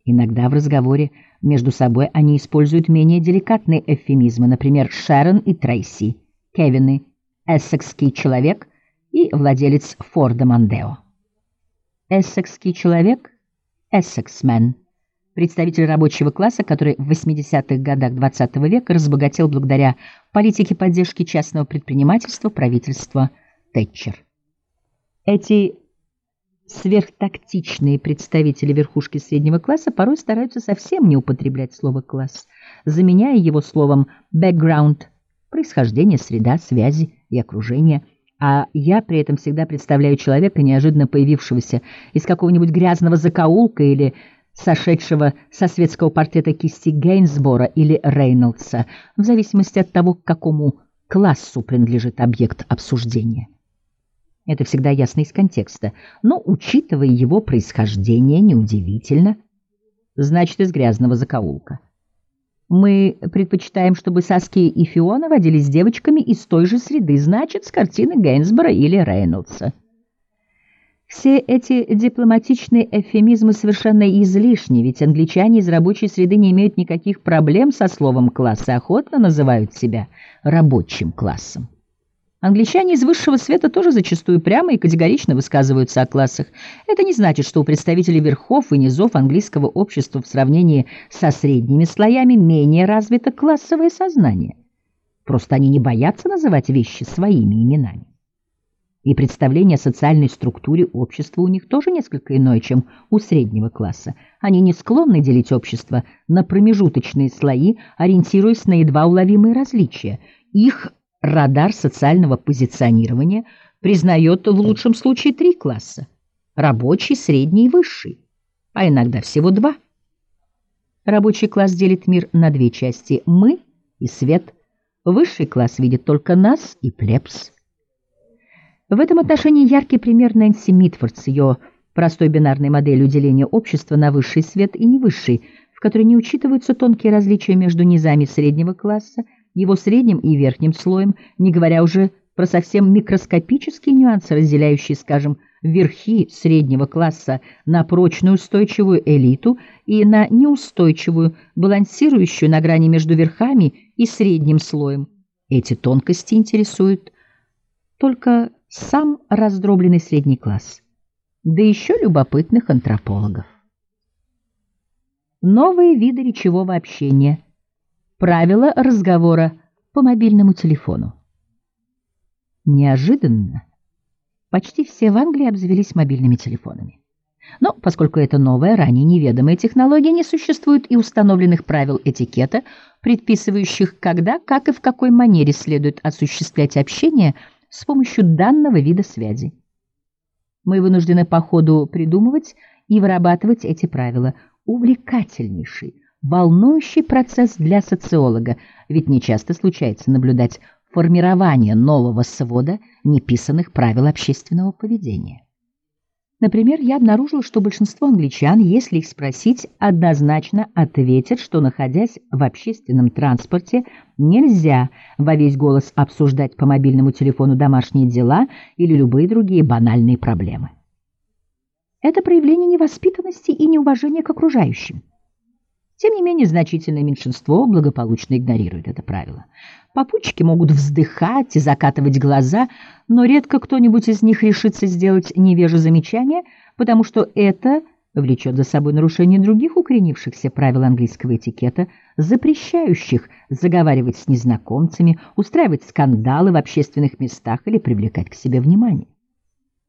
Иногда в разговоре между собой они используют менее деликатные эвфемизмы, например, Шерон и Трейси, Кевины, эссекский человек и владелец Форда Мондео. Эссекский человек – эссексмен, представитель рабочего класса, который в 80-х годах XX века разбогател благодаря политике поддержки частного предпринимательства правительства Тэтчер. Эти сверхтактичные представители верхушки среднего класса порой стараются совсем не употреблять слово «класс», заменяя его словом «background» — происхождение, среда, связи и окружение. А я при этом всегда представляю человека, неожиданно появившегося из какого-нибудь грязного закоулка или сошедшего со светского портрета кисти Гейнсбора или Рейнольдса, в зависимости от того, к какому классу принадлежит объект обсуждения. Это всегда ясно из контекста, но, учитывая его происхождение, неудивительно, значит, из грязного закоулка. Мы предпочитаем, чтобы Саски и Фиона водились с девочками из той же среды, значит, с картины Гейнсбора или Рейнольдса. Все эти дипломатичные эвфемизмы совершенно излишни, ведь англичане из рабочей среды не имеют никаких проблем со словом «класс» и охотно называют себя рабочим классом. Англичане из высшего света тоже зачастую прямо и категорично высказываются о классах. Это не значит, что у представителей верхов и низов английского общества в сравнении со средними слоями менее развито классовое сознание. Просто они не боятся называть вещи своими именами. И представление о социальной структуре общества у них тоже несколько иное, чем у среднего класса. Они не склонны делить общество на промежуточные слои, ориентируясь на едва уловимые различия. Их радар социального позиционирования признает в лучшем случае 3 класса – рабочий, средний и высший, а иногда всего 2. Рабочий класс делит мир на 2 части – мы и свет. Высший класс видит только нас и плебс. В этом отношении яркий пример Нэнси Митфорд с ее простой бинарной моделью деления общества на высший свет и невысший, в которой не учитываются тонкие различия между низами среднего класса, его средним и верхним слоем, не говоря уже про совсем микроскопические нюансы, разделяющие, скажем, верхи среднего класса на прочную устойчивую элиту и на неустойчивую, балансирующую на грани между верхами и средним слоем. Эти тонкости интересуют только сам раздробленный средний класс, да еще любопытных антропологов. Новые виды речевого общения. Правила разговора по мобильному телефону. Неожиданно почти все в Англии обзавелись мобильными телефонами. Но поскольку это новая, ранее неведомая технология, не существует и установленных правил этикета, предписывающих, когда, как и в какой манере следует осуществлять общение с помощью данного вида связи. Мы вынуждены по ходу придумывать и вырабатывать эти правила. Увлекательнейший, волнующий процесс для социолога, ведь нечасто случается наблюдать формирование нового свода неписанных правил общественного поведения. Например, я обнаружил, что большинство англичан, если их спросить, однозначно ответят, что, находясь в общественном транспорте, нельзя во весь голос обсуждать по мобильному телефону домашние дела или любые другие банальные проблемы. Это проявление невоспитанности и неуважения к окружающим. Тем не менее, значительное меньшинство благополучно игнорирует это правило. Попутчики могут вздыхать и закатывать глаза, но редко кто-нибудь из них решится сделать невеже замечание, потому что это влечет за собой нарушение других укоренившихся правил английского этикета, запрещающих заговаривать с незнакомцами, устраивать скандалы в общественных местах или привлекать к себе внимание.